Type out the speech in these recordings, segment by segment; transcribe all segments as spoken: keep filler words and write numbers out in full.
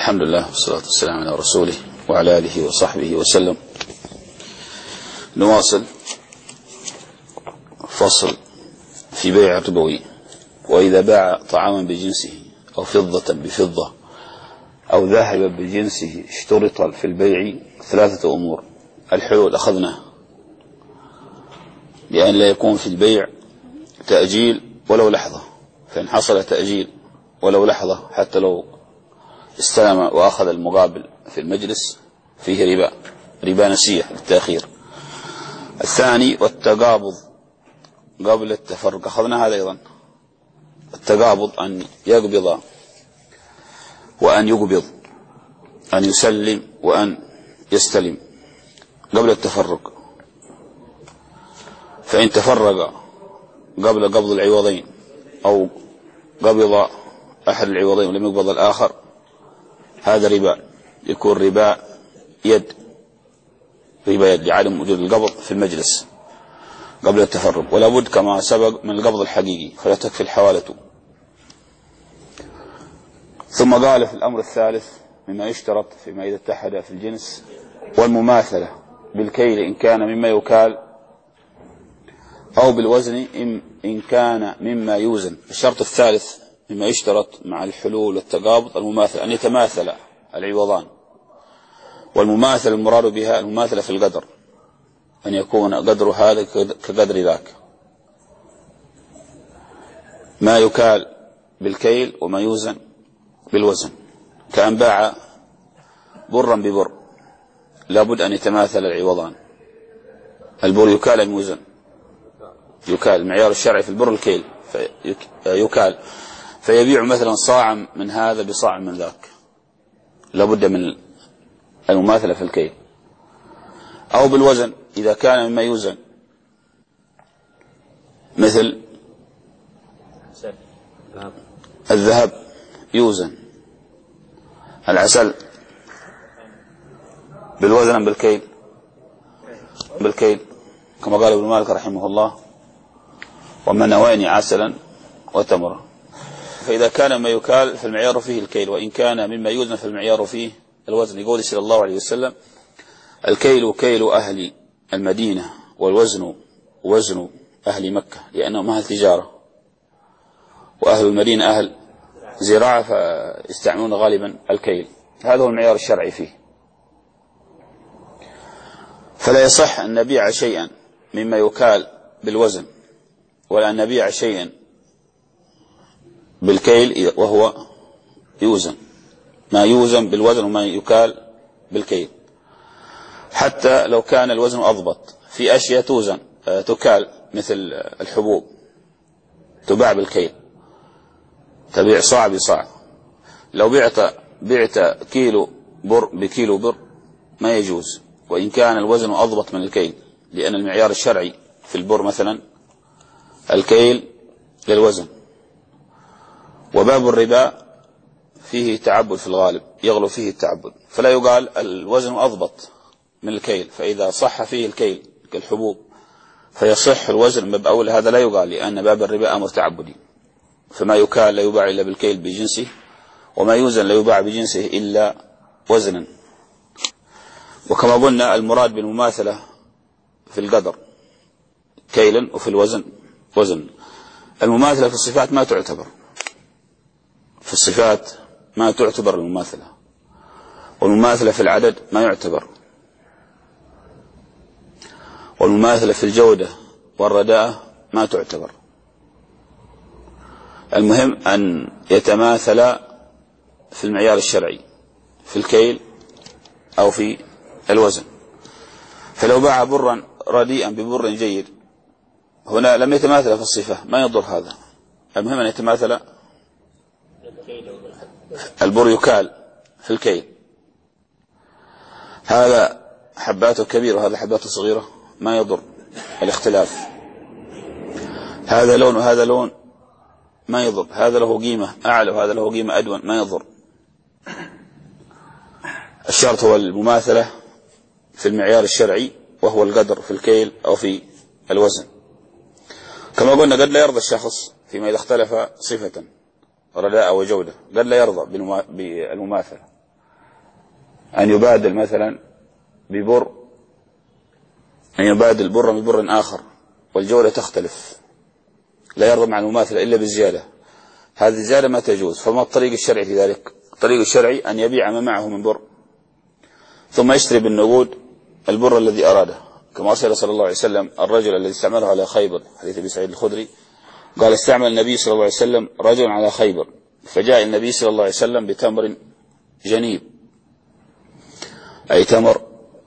الحمد لله والصلاة والسلام على رسوله وعلى آله وصحبه وسلم. نواصل فصل في بيع الربوي. وإذا باع طعاما بجنسه أو فضة بفضة أو ذهبا بجنسه اشترط في البيع ثلاثة أمور. الحلول أخذناه، لأن لا يكون في البيع تأجيل ولو لحظة، فإن حصل تأجيل ولو لحظة حتى لو استلم وأخذ المقابل في المجلس فيه ربا ربا نسية للتأخير. الثاني والتقابض قبل التفرق، أخذنا هذا أيضا. التقابض أن يقبض وأن يقبض، أن يسلم وأن يستلم قبل التفرق. فإن تفرق قبل قبض العوضين أو قبض أحد العوضين ولم يقبض الآخر، هذا ربا، يكون ربا يد ربا يد لعدم وجود القبض في المجلس قبل التفرق. ولا بد كما سبق من القبض الحقيقي، فلا تكفي الحوالة. ثم قال في الأمر الثالث مما يشترط فيما إذا اتحد في الجنس والمماثلة بالكيل إن كان مما يكال أو بالوزن إن كان مما يوزن. الشرط الثالث مما يشترط مع الحلول والتقابض المماثلة، أن يتماثل العوضان. والمماثل المراد بها المماثلة في القدر، أن يكون قدر هذا كقدر ذاك، ما يكال بالكيل وما يوزن بالوزن. كأن باع برا ببر، لابد أن يتماثل العوضان. البر يكال أم يوزن؟ يكال. المعيار الشرعي في البر الكيل، فيكال. فيبيع مثلا صاعا من هذا بصاع من ذاك، لابد من المماثلة في الكيل. أو بالوزن إذا كان مما يوزن، مثل الذهب يوزن، العسل بالوزن بالكيل بالكيل كما قال ابن مالك رحمه الله: ومن نواني عسلا وتمرا. فإذا كان ما يكال فالمعيار فيه الكيل، وإن كان مما يوزن فالمعيار فيه الوزن. يقول صلى الله عليه وسلم: الكيل كيل أهل المدينة والوزن وزن أهل مكة، لأنهم أهل تجارة، وأهل المدينة أهل زراعة، فيستعملون غالبا الكيل. هذا هو المعيار الشرعي فيه. فلا يصح أن نبيع شيئا مما يكال بالوزن، ولا أن نبيع شيئا بالكيل وهو يوزن، ما يوزن بالوزن وما يكال بالكيل. حتى لو كان الوزن أضبط، في أشياء توزن تكال مثل الحبوب تباع بالكيل، تبيع صاع بصاع. لو بعت بعت كيلو بر بكيلو بر ما يجوز، وإن كان الوزن أضبط من الكيل، لأن المعيار الشرعي في البر مثلا الكيل للوزن. وباب الربا فيه تعبد في الغالب، يغلو فيه التعبد، فلا يقال الوزن أضبط من الكيل، فإذا صح فيه الكيل كالحبوب فيصح الوزن من بأول. هذا لا يقال، لأن باب الربا أمر تعبدي، فما يكال لا يباع إلا بالكيل بجنسه، وما يوزن لا يباع بجنسه إلا وزنا. وكما قلنا المراد بالمماثلة في القدر كيلا، وفي الوزن وزن. المماثلة في الصفات ما تعتبر، في الصفات ما تعتبر المماثلة، والمماثلة في العدد ما يعتبر، والمماثلة في الجودة والرداءة ما تعتبر. المهم أن يتماثل في المعيار الشرعي في الكيل أو في الوزن. فلو باع برا رديئا ببر جيد، هنا لم يتماثل في الصفة، ما يضر هذا. المهم أن يتماثل. البر يكال في الكيل، هذا حباته كبيرة وهذا حباته صغيرة، ما يضر الاختلاف. هذا لون وهذا لون ما يضر، هذا له قيمة أعلى وهذا له قيمة أدون، ما يضر. الشرط هو المماثلة في المعيار الشرعي، وهو القدر في الكيل أو في الوزن. كما قلنا قد لا يرضى الشخص فيما إذا اختلف صفة رداء وجودة، قد لا يرضى بالمماثلة، أن يبادل مثلا ببر أن يبادل برا ببر آخر والجودة تختلف، لا يرضى مع المماثلة إلا بالزيادة، هذه الزيادة ما تجوز. فما الطريق الشرعي في ذلك؟ الطريق الشرعي أن يبيع ما معه من بر ثم يشتري بالنقود البر الذي أراده، كما أرسل صلى الله عليه وسلم الرجل الذي استعمله على خيبر، حديث أبي سعيد الخدري قال استعمل النبي صلى الله عليه وسلم رجل على خيبر فجاء النبي صلى الله عليه وسلم بتمر جنيب، أي تمر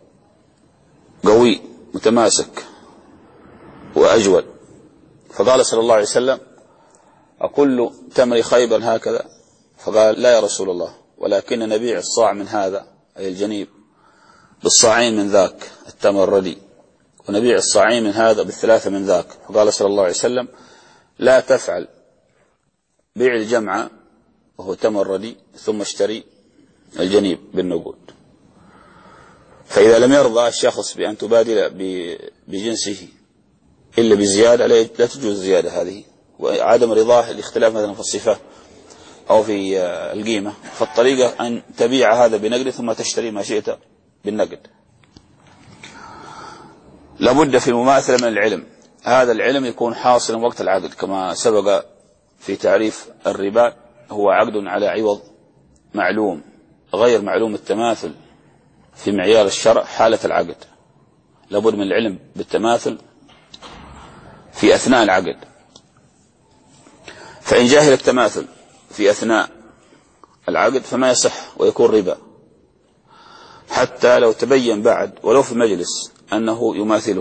قوي متماسك وأجود، فقال صلى الله عليه وسلم أكل تمر خيبر هكذا؟ فقال لا يا رسول الله، ولكن نبيع الصاع من هذا أي الجنيب بالصاعين من ذاك التمر الردي، ونبيع الصاعين من هذا بالثلاثة من ذاك. فقال صلى الله عليه وسلم لا تفعل، بيع الجمع وهو تمر ردي ثم اشتري الجنيب بالنقود. فإذا لم يرضى الشخص بأن تبادل بجنسه إلا بزيادة لا تجوز الزيادة هذه، وعدم رضاه الاختلاف مثلا في الصفة أو في القيمة، فالطريقة أن تبيع هذا بنقد ثم تشتري ما شئت بالنقد. لابد في المماثلة من العلم، هذا العلم يكون حاصلا وقت العقد، كما سبق في تعريف الربا هو عقد على عوض معلوم غير معلوم التماثل في معيار الشرع حالة العقد. لابد من العلم بالتماثل في أثناء العقد، فإن جاهل التماثل في أثناء العقد فما يصح ويكون ربا، حتى لو تبين بعد ولو في مجلس أنه يماثله،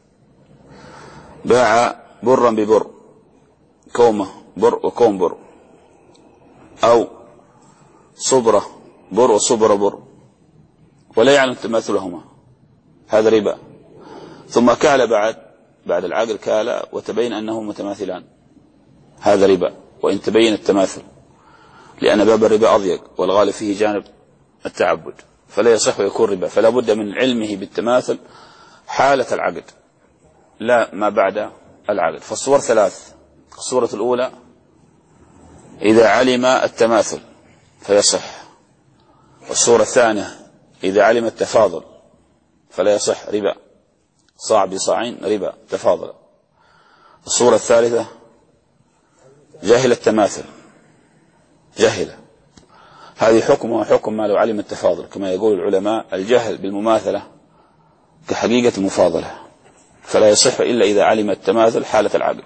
باع برا ببر، كومة بر وكوم بر، أو صبرة بر وصبرة بر، ولا يعلم تماثلهما، هذا ربا. ثم كال بعد بعد العقد كال وتبين أنه متماثلان، هذا ربا وإن تبين التماثل، لأن باب الربا أضيق والغالب فيه جانب التعبد، فلا يصح ويكون ربا. فلا بد من علمه بالتماثل حالة العقد لا ما بعد العقد. فالصور ثلاث: الصورة الأولى إذا علم التماثل فيصح، والصورة الثانية إذا علم التفاضل فلا يصح ربا، صاع بصاعين ربا تفاضل. الصورة الثالثة جاهل التماثل، جهل، هذه حكمها حكم ما لو علم التفاضل، كما يقول العلماء الجهل بالمماثلة كحقيقة المفاضلة، فلا يصح إلا إذا علم التماثل حالة العقد.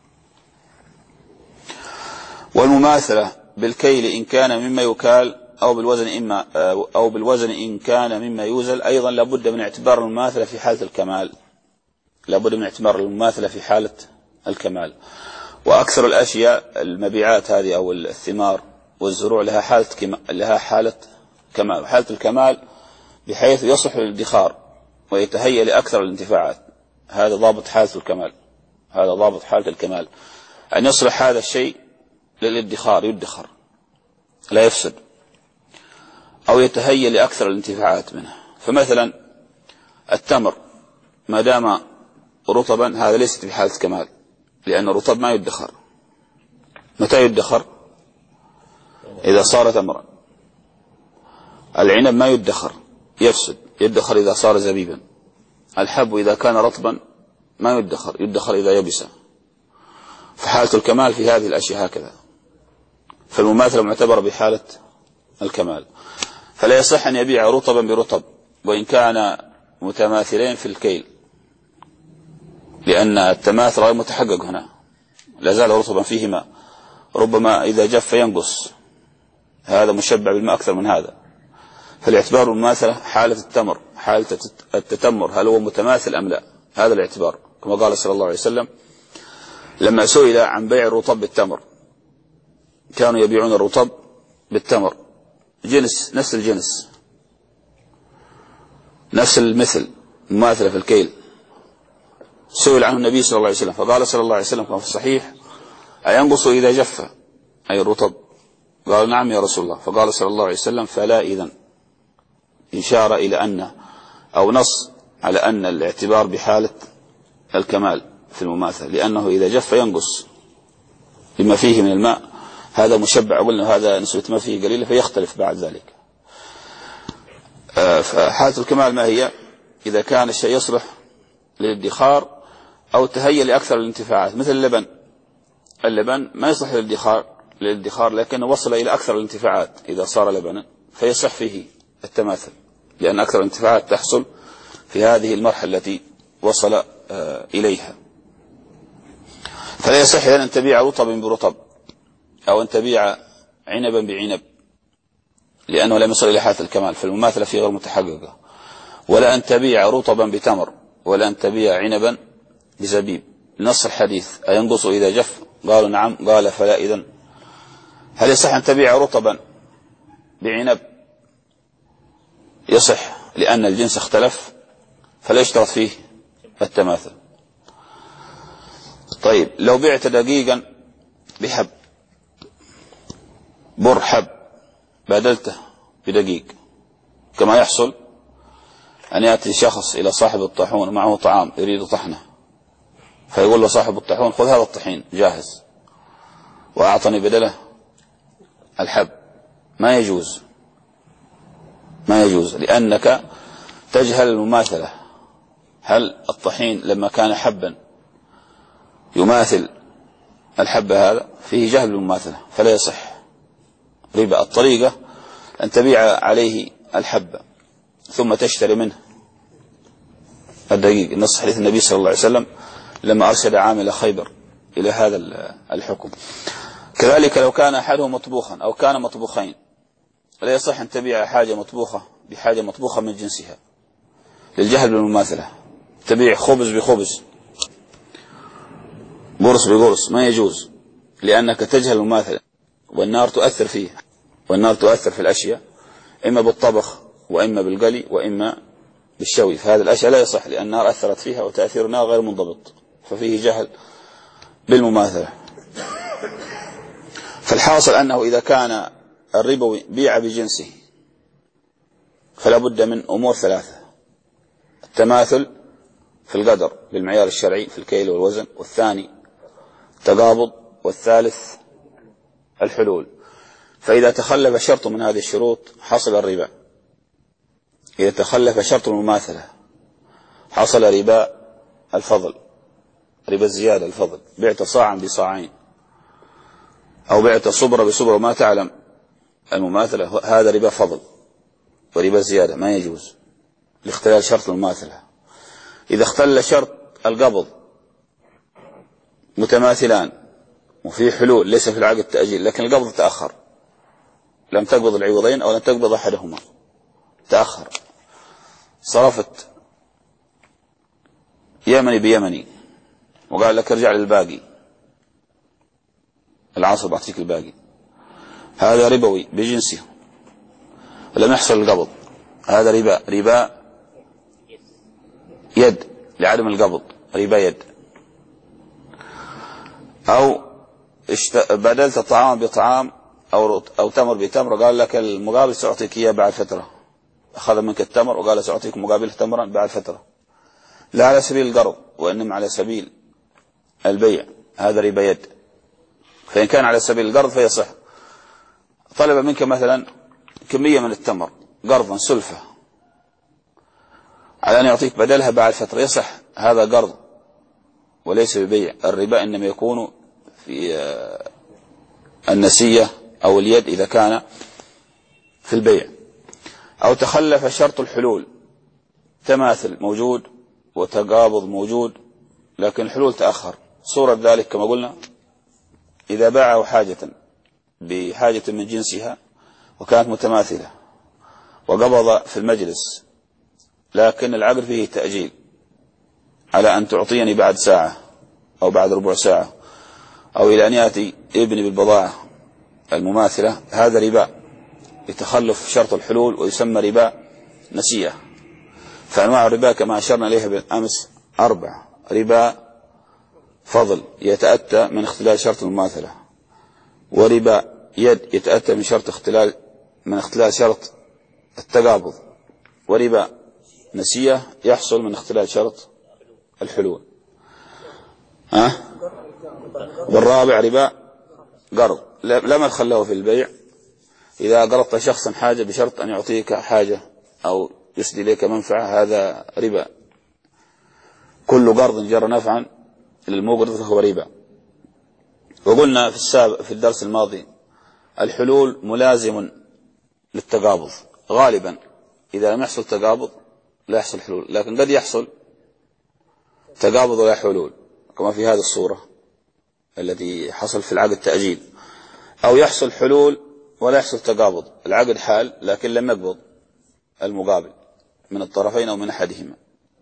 والمماثلة بالكيل إن كان مما يكال أو بالوزن إما أو بالوزن إن كان مما يوزل، أيضا لابد من اعتبار المماثلة في حالة الكمال، لابد من اعتبار المماثلة في حالة الكمال. وأكثر الأشياء المبيعات هذه أو الثمار والزروع لها حالة كما لها حالة كمال، حالة الكمال بحيث يصح للادخار ويتهيأ لأكثر الانتفاعات، هذا ضابط حالة الكمال، هذا ضابط حالة الكمال، أن يصلح هذا الشيء للادخار، يدخر لا يفسد، أو يتهيأ لأكثر الانتفاعات منه. فمثلا التمر ما دام رطبا هذا ليست بحالة كمال، لأن الرطب ما يدخر. متى يدخر؟ إذا صار تمرا. العنب ما يدخر، يفسد، يدخر إذا صار زبيبا. الحب إذا كان رطبا ما يدخر، يدخر إذا يبس. فحالة الكمال في هذه الأشياء هكذا، فالمماثلة معتبرة بحالة الكمال. فلا يصح أن يبيع رطبا برطب وإن كان متماثلين في الكيل، لأن التماثل غير متحقق هنا، لا زال رطبا فيه ماء، ربما إذا جف ينقص، هذا مشبع بالماء أكثر من هذا. فالاعتبار المماثلة حالة التمر، حالة التتمر، هل هو متماثل أم لا، هذا الاعتبار. كما قال صلى الله عليه وسلم لما سئل عن بيع الرطب بالتمر، كانوا يبيعون الرطب بالتمر جنس، نفس الجنس، نفس المثل، مماثلة في الكيل. سئل عنه النبي صلى الله عليه وسلم فقال صلى الله عليه وسلم كما في الصحيح أينقص إذا جف أي الرطب؟ قال نعم يا رسول الله. فقال صلى الله عليه وسلم فلا إذن، إشارة إلى أن أو نص على أن الاعتبار بحالة الكمال في المماثلة، لأنه إذا جف ينقص لما فيه من الماء، هذا مشبع، قلنا هذا نسبة ما فيه قليلة فيختلف بعد ذلك. فحالة الكمال ما هي؟ إذا كان الشيء يصلح للادخار أو تهيأ لأكثر الانتفاعات، مثل اللبن. اللبن ما يصلح للادخار للادخار لكنه وصل إلى أكثر الانتفاعات إذا صار لبنا، فيصح فيه التماثل، لأن أكثر الانتفاعات تحصل في هذه المرحلة التي وصل إليها. فلا يصح أن تبيع رطبا برطب أو أن تبيع عنبا بعنب، لأنه لم يصل إلى حالة الكمال، فالمماثلة فيه غير متحققة. ولا أن تبيع رطبا بتمر، ولا أن تبيع عنبا بزبيب. نص الحديث أينقص إذا جف؟ قالوا نعم. قال فلا إذن. هل يصح أن تبيع رطبا بعنب؟ يصح، لأن الجنس اختلف فلا يشترط فيه التماثل. طيب لو بعت دقيقا بحب، بر حب بدلته بدقيق، كما يحصل أن يأتي شخص إلى صاحب الطاحون ومعه طعام يريد طحنه، فيقول له صاحب الطاحون خذ هذا الطحين جاهز وأعطني بدله الحب. ما يجوز، ما يجوز، لأنك تجهل المماثلة. هل الطحين لما كان حبا يماثل الحب هذا؟ فيه جهل المماثلة فلا يصح ربا. الطريقة أن تبيع عليه الحبة ثم تشتري منه الدقيق. نص حديث النبي صلى الله عليه وسلم لما أرشد عامل خيبر إلى هذا الحكم. كذلك لو كان أحدهم مطبوخا أو كان مطبوخين، لا يصح أن تبيع حاجة مطبوخة بحاجة مطبوخة من جنسها للجهل بالمماثلة. تبيع خبز بخبز، قرص بقرص، ما يجوز، لأنك تجهل المماثلة، والنار تؤثر فيه، والنار تؤثر في الأشياء إما بالطبخ وإما بالقلي وإما بالشوي. فهذه الأشياء لا يصح، لأن النار أثرت فيها وتأثير النار غير منضبط، ففيه جهل بالمماثلة. فالحاصل أنه إذا كان الربوي بيع بجنسه فلا بد من أمور ثلاثة: التماثل في القدر بالمعيار الشرعي في الكيل والوزن، والثاني تقابض، والثالث الحلول. فإذا تخلف شرط من هذه الشروط حصل الربا. إذا تخلف شرط المماثلة حصل ربا الفضل، ربا الزيادة الفضل. بعت صاعا بصاعين أو بعت صبرة بصبرة وما تعلم المماثلة، هذا ربا فضل وربا الزيادة، ما يجوز لاختلال شرط المماثلة. إذا اختل شرط القبض متماثلان وفي حلول ليس في العقد تأجيل، لكن القبض تأخر، لم تقبض العوضين أو لم تقبض أحدهما، تأخر، صرفت يمني بيمني وقال لك ارجع للباقي، العصر بعطيك الباقي، هذا ربوي بجنسه ولم يحصل القبض، هذا ربا، ربا يد لعدم القبض، ربا يد. أو بدلت طعام بطعام أو أو تمر بتمر، قال لك المقابل سأعطيك إياه بعد فترة، أخذ منك التمر وقال سأعطيك مقابل تمرا بعد فترة، لا على سبيل القرض وإنما على سبيل البيع، هذا ربا يد. فإن كان على سبيل القرض فيصح. طلب منك مثلا كمية من التمر قرضا سلفة على أن يعطيك بدلها بعد فترة، يصح، هذا قرض وليس ببيع. الربا إنما يكون في النسية أو اليد إذا كان في البيع. أو تخلف شرط الحلول، تماثل موجود وتقابض موجود لكن الحلول تأخر. صورة ذلك كما قلنا إذا باعه حاجة بحاجة من جنسها وكانت متماثلة وقبض في المجلس لكن العقد فيه تأجيل على أن تعطيني بعد ساعة أو بعد ربع ساعة أو إلى أن يأتي ابني بالبضاعة المماثلة، هذا ربا يتخلف شرط الحلول ويسمى ربا نسيئة. فأنواع الربا كما أشرنا إليها بالأمس أربع: ربا فضل يتأتى من اختلال شرط المماثلة، وربا يد يتأتى من شرط اختلال من اختلال شرط التقابض، وربا نسيئة يحصل من اختلال شرط الحلول. ها؟ والرابع ربا قرض، لا مدخل له في البيع. إذا قرضت شخصا حاجة بشرط أن يعطيك حاجة أو يسدي إليك منفعة هذا ربا. كل قرض جر نفعا للمقرض فهو ربا. وقلنا في السابق في الدرس الماضي الحلول ملازم للتقابض غالبا، إذا لم يحصل تقابض لا يحصل حلول، لكن قد يحصل تقابض ولا حلول كما في هذه الصورة التي حصل في العقد تأجيل، أو يحصل حلول ولا يحصل تقابض، العقد حال لكن لم يقبض المقابل من الطرفين أو من أحدهما.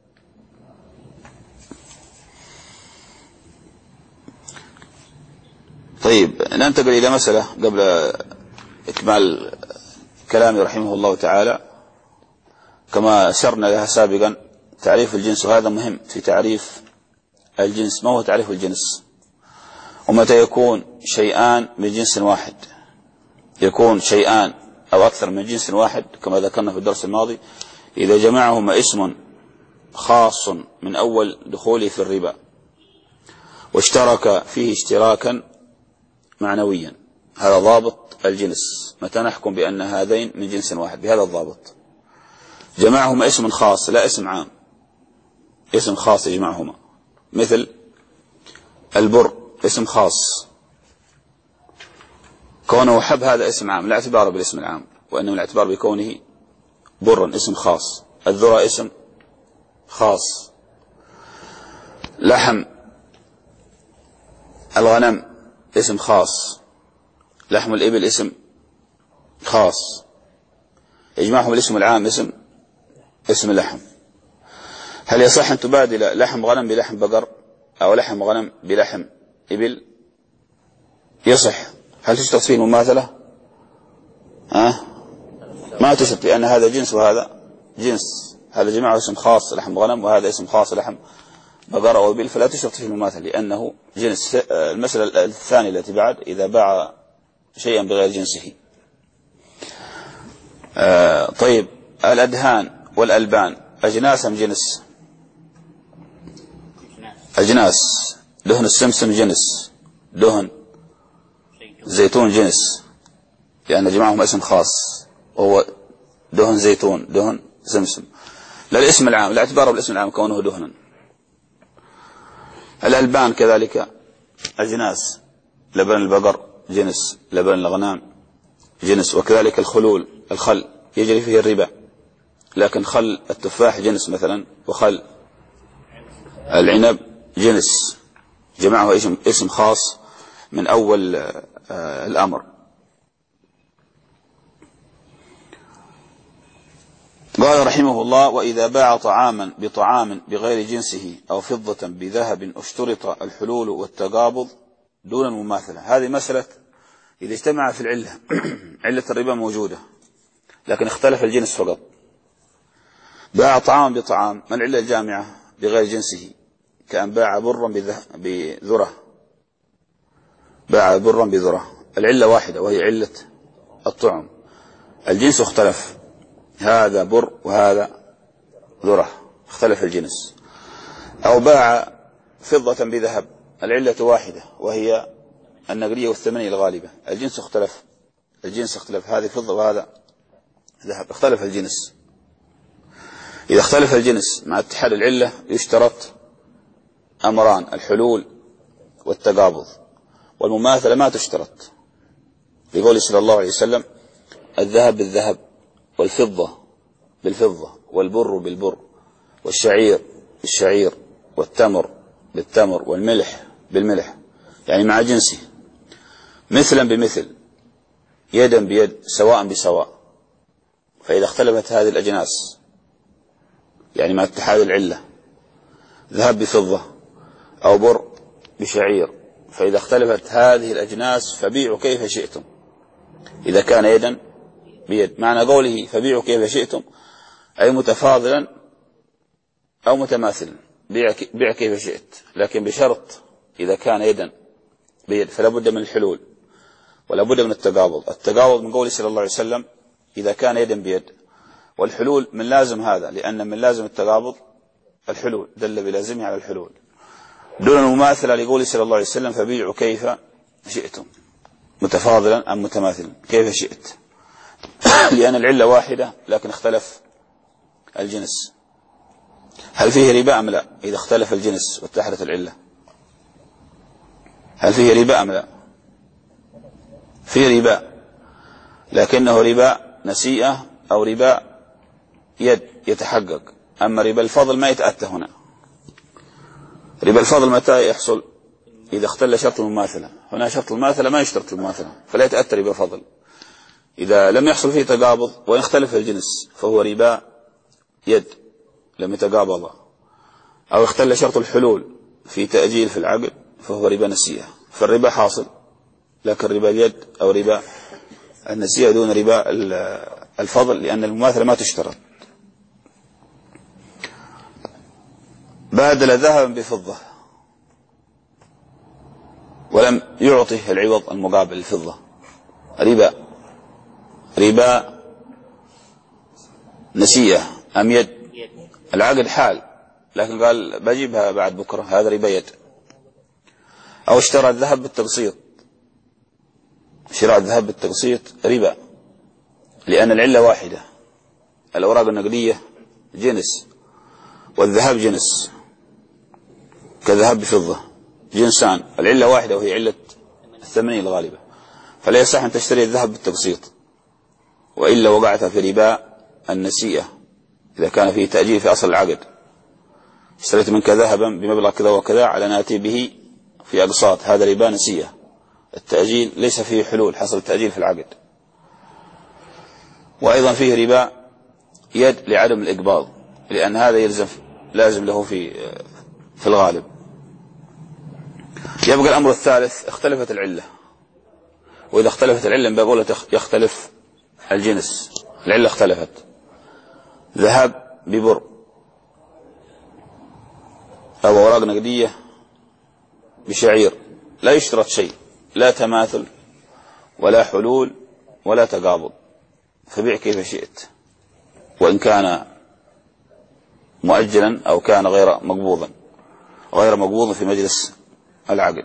طيب ننتقل إلى مسألة قبل إكمال كلامي رحمه الله تعالى. كما أشرنا لها سابقا تعريف الجنس، وهذا مهم في تعريف الجنس. ما هو تعريف الجنس؟ ومتى يكون شيئان من جنس واحد؟ يكون شيئان أو أكثر من جنس واحد كما ذكرنا في الدرس الماضي إذا جمعهما اسم خاص من أول دخوله في الربا واشترك فيه اشتراكا معنويا. هذا ضابط الجنس. متى نحكم بأن هذين من جنس واحد؟ بهذا الضابط. جمعهما اسم خاص لا اسم عام، اسم خاص يجمعهما، مثل البر اسم خاص، كونه حب هذا اسم عام لا اعتبار بالاسم العام، وإنما الاعتبار بكونه برا اسم خاص. الذرة اسم خاص. لحم الغنم اسم خاص. لحم الإبل اسم خاص. يجمعهم الاسم العام اسم اسم اللحم. هل يصح أن تبادل لحم غنم بلحم بقر أو لحم غنم بلحم إبل؟ يصح. هل تشترط فيه المماثلة؟ أه؟ ما تشترط، لأن هذا جنس وهذا جنس. هذا جماعة اسم خاص لحم غنم وهذا اسم خاص لحم بقر أو إبل، فلا تشترط فيه المماثلة لأنه جنس. المسألة الثانية التي بعد إذا باع شيئا بغير جنسه. آه طيب الأدهان والألبان أجناس أم جنس؟ أجناس. دهن السمسم جنس، دهن زيتون جنس، لأن جمعهم اسم خاص وهو دهن زيتون دهن سمسم. لا الاسم العام، لا اعتباره بالاسم العام كونه دهنا. الألبان كذلك أجناس، لبن البقر جنس، لبن الغنم جنس، وكذلك الخلول الخل يجري فيه الربا، لكن خل التفاح جنس مثلا، وخل العنب جنس، جمعه اسم خاص من أول الأمر. قال رحمه الله: وإذا باع طعاما بطعام بغير جنسه أو فضة بذهب اشترط الحلول والتقابض دون المماثلة. هذه مسألة إذا اجتمع في العلة علة الربا موجودة لكن اختلف الجنس فقط. باع طعاما بطعام، ما العلة الجامعة بغير جنسه؟ كأن باع برا بذرة، باع برا بذرة، العلة واحدة وهي علة الطعم، الجنس اختلف، هذا بر وهذا ذرة، اختلف الجنس. أو باع فضة بذهب، العلة واحدة وهي النقدية والثمنية الغالبة، الجنس اختلف، الجنس اختلف، هذه فضة وهذا ذهب، اختلف الجنس. إذا اختلف الجنس مع اتحاد العلة يشترط أمران: الحلول والتقابض، والمماثلة ما تشترط، لقول صلى الله عليه وسلم: الذهب بالذهب، والفضة بالفضة، والبر بالبر، والشعير بالشعير، والتمر بالتمر، والملح بالملح، يعني مع جنسه، مثلا بمثل، يدا بيد، سواء بسواء. فإذا اختلفت هذه الأجناس يعني مع اتحاد العلة، ذهب بفضة أو بر بشعير، فإذا اختلفت هذه الأجناس فبيعوا كيف شئتم، إذا كان يدا بيد. معنى قوله فبيعوا كيف شئتم أي متفاضلا أو متماثلا، بيع كيف شئت، لكن بشرط إذا كان يدا بيد فلا بد من الحلول ولا بد من التقابض. التقابض من قوله صلى الله عليه وسلم إذا كان يدا بيد، والحلول من لازم هذا، لأن من لازم التقابض الحلول، دل بلازمه على الحلول، دون المماثلة لقوله صلى الله عليه وسلم فبيعوا كيف شئتم، متفاضلا أم متماثلا، كيف شئت، لأن العلة واحدة لكن اختلف الجنس. هل فيه ربا أم لا إذا اختلف الجنس واتحدت العلة؟ هل فيه ربا أم لا؟ فيه ربا، لكنه ربا نسيئة أو ربا يد يتحقق. أما ربا الفضل ما يتأتى هنا. ربا الفضل متى يحصل؟ إذا اختل شرط المماثلة. هنا شرط المماثلة ما يشترط المماثلة، فلا يتأتى ربا فضل. إذا لم يحصل فيه تقابض وإن اختلف الجنس فهو ربا يد لم يتقابض، أو اختل شرط الحلول في تأجيل في العقد فهو ربا نسيئة. فالربا حاصل، لكن ربا اليد أو ربا النسيئة دون ربا الفضل، لأن المماثلة ما تشترط. بادل ذهبا بفضة ولم يعطه العوض المقابل الفضة، ربا ربا نسيئة أم يد؟ العقد حال، لكن قال بجيبها بعد بكرة، هذا ربا يد. أو اشترى الذهب بالتقسيط، شراء الذهب بالتقسيط ربا، لأن العلة واحدة. الأوراق النقدية جنس والذهب جنس، كذهب بفضة جنسان، العلة واحدة وهي علة الثمنية الغالبة، فلا يصح أن تشتري الذهب بالتقسيط، وإلا وقعت في ربا النسيئة إذا كان فيه تأجيل في أصل العقد. اشتريت منك ذهبا بمبلغ كذا وكذا على ناتي به في أقساط، هذا ربا نسيئة. التأجيل ليس فيه حلول، حصل التأجيل في العقد. وأيضا فيه ربا يد لعدم الإقباض، لأن هذا يلزم لازم له في في الغالب. يبقى الأمر الثالث، اختلفت العلة، وإذا اختلفت العلة بقول يختلف الجنس. العلة اختلفت، ذهب ببر أو أوراق نقدية بشعير، لا يشترط شيء، لا تماثل ولا حلول ولا تقابض، فبيع كيف شئت، وإن كان مؤجلا أو كان غير مقبوضا غير مقبوض في مجلس العقد.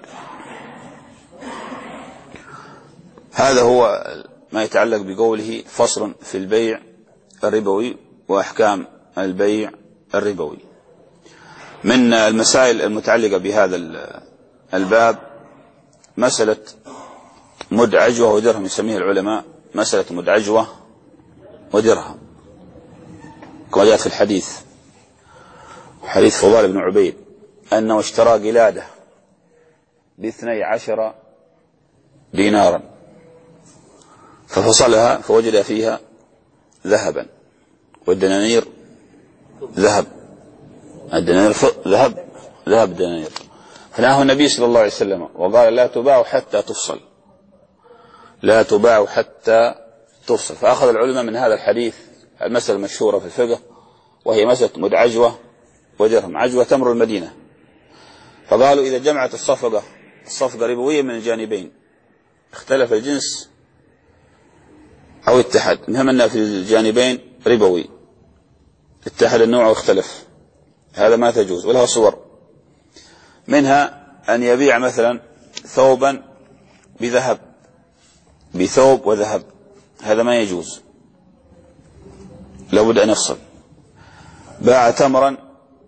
هذا هو ما يتعلق بقوله فصل في البيع الربوي وأحكام البيع الربوي. من المسائل المتعلقة بهذا الباب مسألة مد عجوة ودرهم، يسميها العلماء مسألة مد عجوة ودرهم، كما جاءت في الحديث، حديث فضال بن عبيد أنه اشترى قلادة باثني عشر دينارا ففصلها فوجد فيها ذهبا، والدنانير ذهب، الدنانير ذهب ذهب دنانير، فنهى النبي صلى الله عليه وسلم وقال لا تباع حتى تفصل، لا تباع حتى تفصل. فأخذ العلماء من هذا الحديث المسألة المشهورة في الفقه، وهي مسألة مد عجوة ودرهم. عجوة تمر المدينة، فقالوا إذا جمعت الصفقة الصفقة ربوية من الجانبين اختلف الجنس أو اتحد، المهم أن في الجانبين ربوي، اتحد النوع واختلف، هذا ما تجوز. ولها صور، منها أن يبيع مثلا ثوبا بذهب بثوب وذهب، هذا ما يجوز، لابد أن يفصل. باع تمرا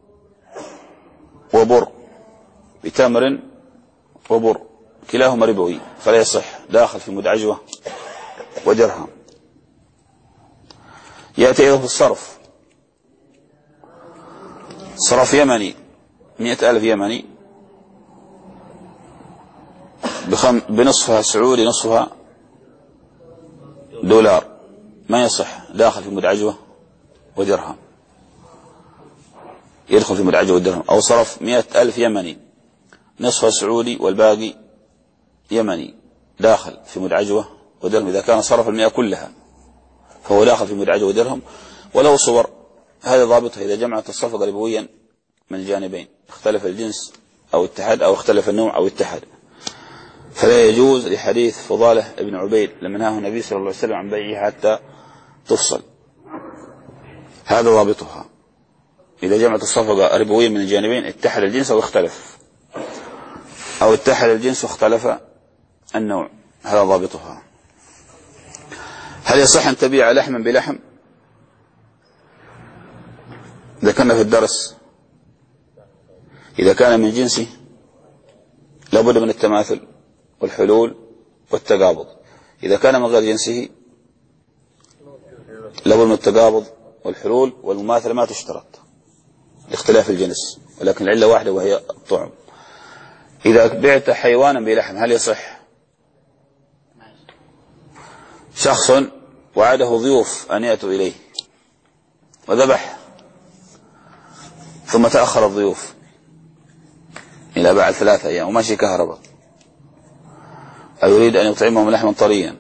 وبر بتمر وبر، كلاهما ربوي فلا يصح، داخل في مد عجوة ودرهم. يأتي أيضا في الصرف، صرف يمني مئة ألف يمني بخم بنصفها سعودي نصفها دولار، ما يصح، داخل في مد عجوة ودرهم، يدخل في مد عجوة ودرهم. أو صرف مئة ألف يمني نصفها سعودي والباقي يمني، داخل في مد عجوة ودرهم، إذا كان صرف المئة كلها فهو داخل في مد عجوة ودرهم. وله صور، هذا ضابطها إذا جمعت الصفقة ربويا من الجانبين، اختلف الجنس أو اتحد أو اختلف النوع أو اتحد، فلا يجوز، لحديث فضالة ابن عبيد لما نهاه النبي صلى الله عليه وسلم عن بيعه حتى تفصل، هذا ضابطها. إذا جمعت الصفقة ربويا من الجانبين اتحد الجنس أو اختلف، أو اتحد الجنس واختلف النوع، هذا ضابطها. هل يصح أن تبيع لحما بلحم؟ ذكرنا في الدرس إذا كان من جنسه لابد من التماثل والحلول والتقابض، إذا كان من غير جنسه لابد من التقابض والحلول والمماثلة ما تشترط لاختلاف الجنس، ولكن العلة واحدة وهي الطعم. إذا بعت حيوانا بلحم هل يصح؟ شخص وعده ضيوف أن يأتوا إليه وذبح ثم تأخر الضيوف إلى بعد ثلاثة أيام وماشي كهرباء، أو يريد أن يطعمهم لحما طريا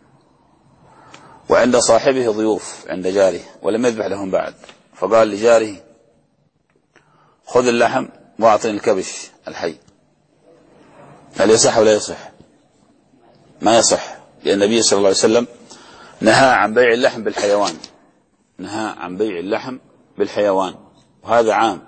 وعند صاحبه ضيوف عند جاره ولم يذبح لهم بعد، فقال لجاره خذ اللحم واعطني الكبش الحي، هل يصح ولا يصح؟ ما يصح، لأن النبي صلى الله عليه وسلم نهى عن بيع اللحم بالحيوان، نهى عن بيع اللحم بالحيوان، وهذا عام،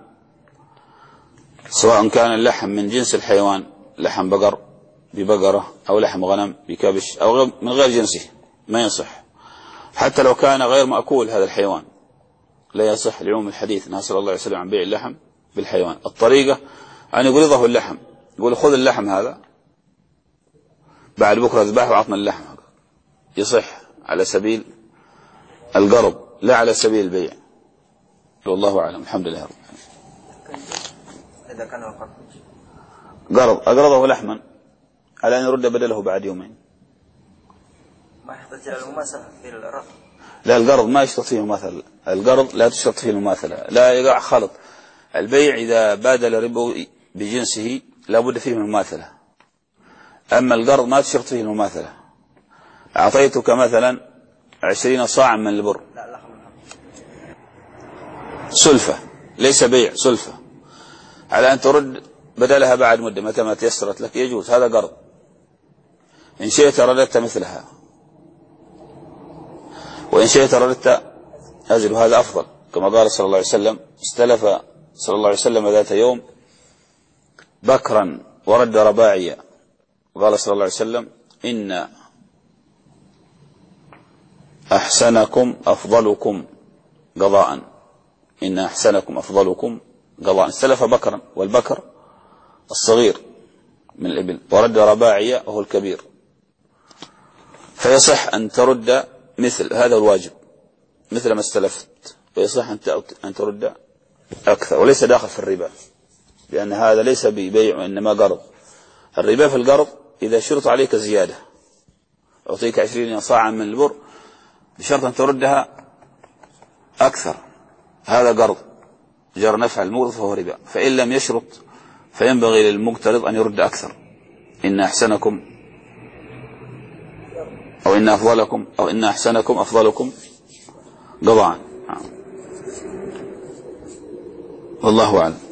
سواء كان اللحم من جنس الحيوان لحم بقر ببقرة أو لحم غنم بكبش أو من غير جنسه ما يصح، حتى لو كان غير مأكول هذا الحيوان لا يصح لعموم الحديث نهى صلى الله عليه وسلم عن بيع اللحم بالحيوان. الطريقة أن يقرضه اللحم، يقول خذ اللحم هذا بعد بكرة ذبحه وعطنا اللحم، يصح على سبيل القرض لا على سبيل البيع، والله أعلم. الحمد لله رب العالمين. إذا كان قرض أقرضه لحما على أن يرد بدله بعد يومين، ما يحتاج إلى المماثلة في الرفع. لا، القرض ما يشترط فيه المماثلة، القرض لا تشترط فيه المماثلة، لا يقع خلط. البيع إذا بادل ربو بجنسه لا بد فيه من المماثلة، أما القرض ما تشترط فيه المماثلة. أعطيتك مثلا عشرين صاعا من البر سلفة، ليس بيع، سلفة، على أن ترد بدلها بعد مدة متى ما تيسرت لك، يجوز، هذا قرض. إن شئت رددت مثلها وإن شئت رددت أجل، هذا أفضل، كما قال صلى الله عليه وسلم استلف صلى الله عليه وسلم ذات يوم بكرا ورد رباعيا، وقال صلى الله عليه وسلم إن أحسنكم أفضلكم قضاء، إن أحسنكم أفضلكم قضاء، استلف بكرا، والبكر الصغير من الإبل، ورد رباعيا وهو الكبير، فيصح أن ترد مثل هذا الواجب مثل ما استلفت، ويصح أن ترد أكثر، وليس داخل في الربا، لأن هذا ليس ببيع وإنما قرض. الربا في القرض إذا شرط عليك زيادة، أعطيك عشرين صاعا من البر بشرط أن تردها أكثر، هذا قرض جر نفع المقرض فهو ربا. فإن لم يشرط فينبغي للمقترض أن يرد أكثر، إن أحسنكم أو إن أفضلكم أو إن أحسنكم أفضلكم قضاء، والله أعلم.